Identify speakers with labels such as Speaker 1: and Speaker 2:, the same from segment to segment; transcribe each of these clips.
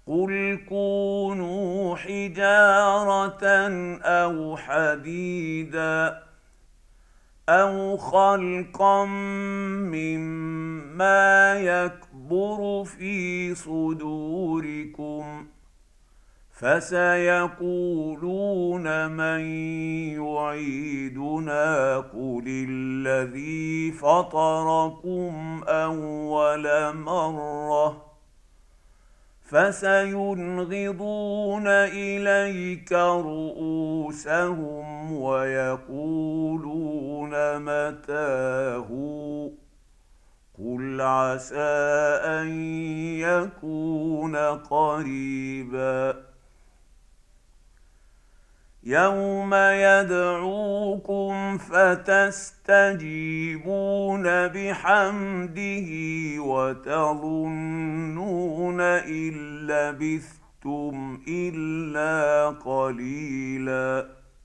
Speaker 1: قل كونوا حجارة أو حديدا أو خلقا مما يكبر في صدوركم فسيقولون من يعيدنا قل الذي فطركم أول مرة فسينغضون إليك رؤوسهم ويقولون متى هو قل عسى أن يكون قريبا يوم يدعوكم فتستجيبون بحمده وتظنون إن لبثتم إلا قليلا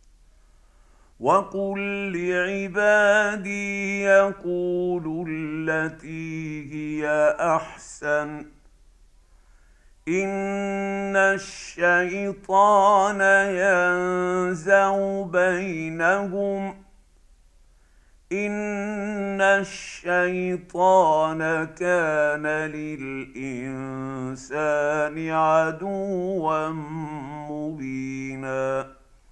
Speaker 1: وقل لعبادي يقولوا التي هي أحسن إن الشيطان ينزغ بينهم إن الشيطان كان للإنسان عدوا مبينا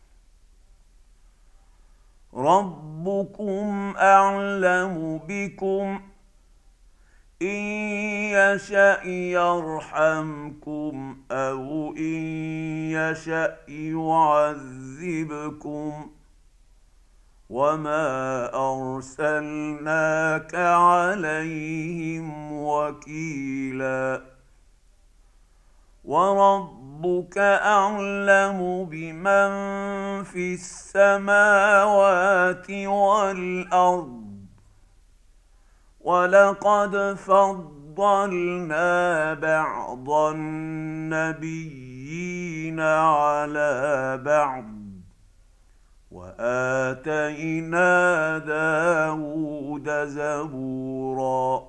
Speaker 1: ربكم أعلم بكم إن يشأ يرحمكم أو إن يشأ يعذبكم وما أرسلناك عليهم وكيلا وربك أعلم بمن في السماوات والأرض ولقد فضلنا بعض النبيين على بعض وآتينا داود زبورا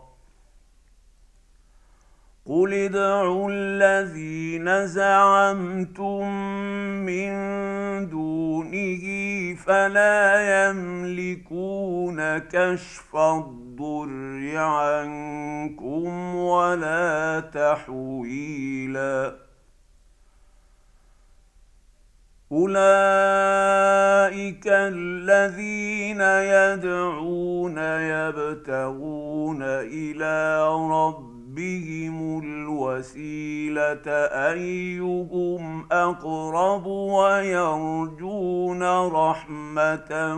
Speaker 1: قل ادعوا الذين زعمتم من دونه فلا يملكون كشف الضر عنكم ولا تحويلا أولئك الذين يدعون يبتغون إلى ربهم الوسيلة أيهم أقرب ويرجون رحمته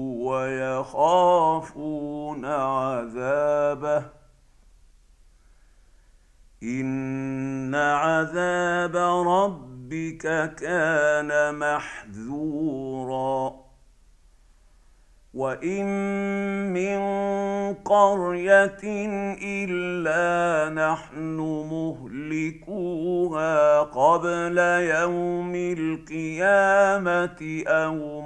Speaker 1: ويخافون عذابه إن عذاب ربك كان محذورا وإن من قرية إلا نحن مهلكوها قبل يوم القيامة أو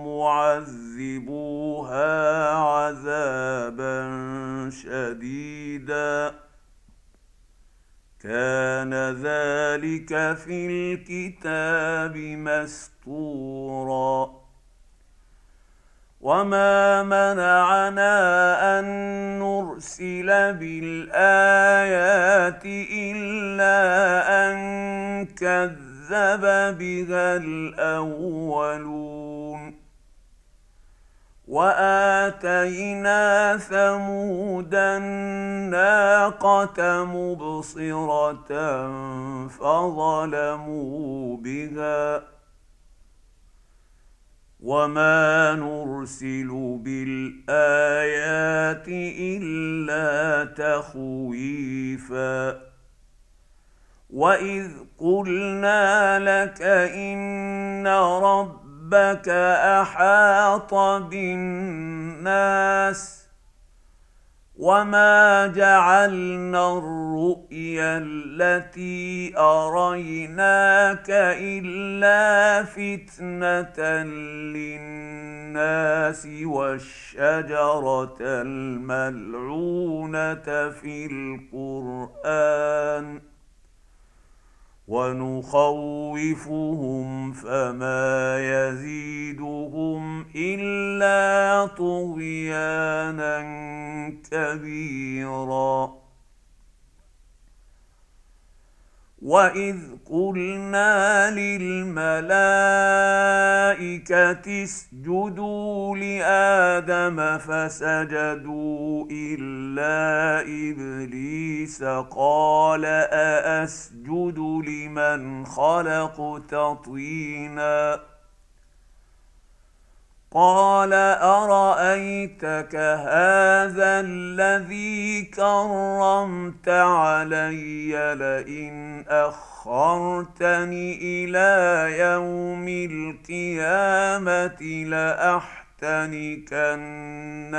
Speaker 1: معذبوها عذابا شديدا كان ذلك في الكتاب مسطورا وما منعنا أن نرسل بالآيات إلا أن كذب بها الأولون وآتينا ثمود الناقة مبصرة فظلموا بها وما نرسل بالآيات إلا تخويفا وإذ قلنا لك إن ربك أحاط بالناس وما جعلنا الرؤيا التي أريناك إلا فتنة للناس والشجرة الملعونة في القرآن ونخوفهم فما يزيدهم إلا طغيانا كبيرا. وإذ قلنا للملائكة اسجدوا لآدم فسجدوا إلا إبليس قال أأسجد لمن خلقت طينا قال أرأيتك هذا الذي كرمت علي لئن أخرتني إلى يوم القيامة لأحتنكن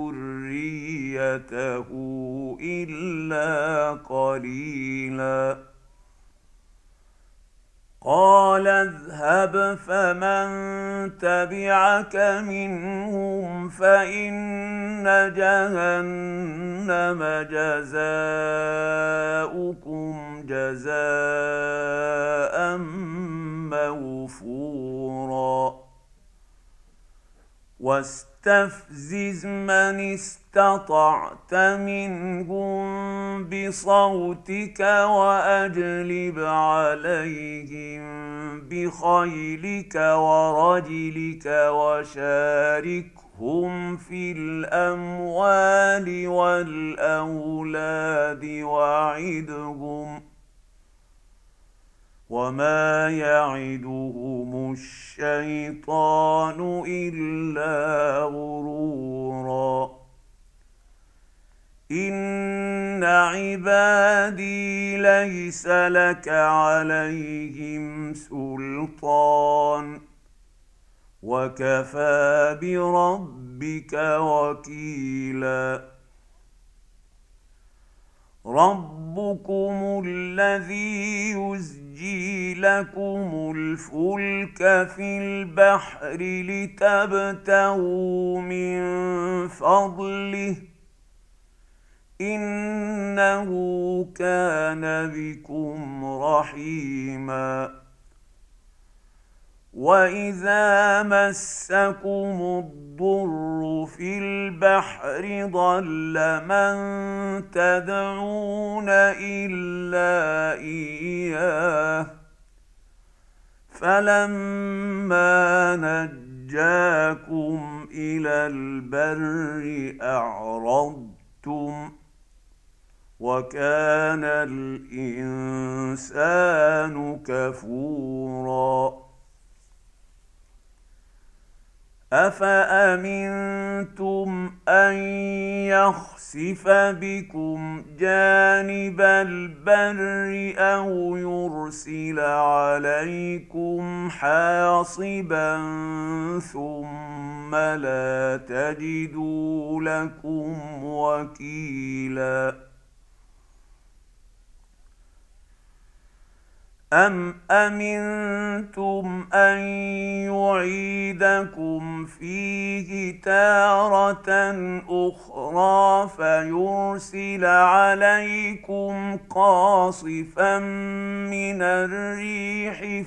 Speaker 1: ذريته إلا قليلا. قال اذهب فمن تبعك منهم فإن جهنم جزاؤكم جزاء موفورا. واستفزز من استطعت منهم بصوتك وأجلب عليهم بخيلك ورجلك وشاركهم في الأموال والأولاد وعدهم وما يعدهم الشيطان إلا غرورا. إن عبادي ليس لك عليهم سلطان وكفى بربك وكيلا. ربكم الذي يزجي لكم الفلك في البحر لتبتغوا من فضله إنه كان بكم رحيما. وإذا مسكم الضر في البحر ضل من تدعون إلا إياه فلما نجاكم إلى البر أعرضتم وكان الإنسان كفورا. أفأمنتم أن يخسف بكم جانب البر أو يرسل عليكم حاصبا ثم لا تجدوا لكم وكيلا. أم أمنتم أن يعيدكم فيه تارة أخرى فيرسل عليكم قاصفا من الريح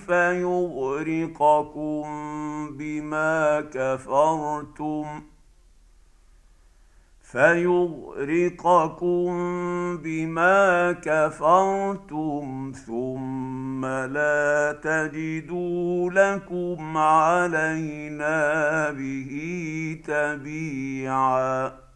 Speaker 1: فيغرقكم بما كفرتم ثم لا تجدوا لكم علينا به تبيعا.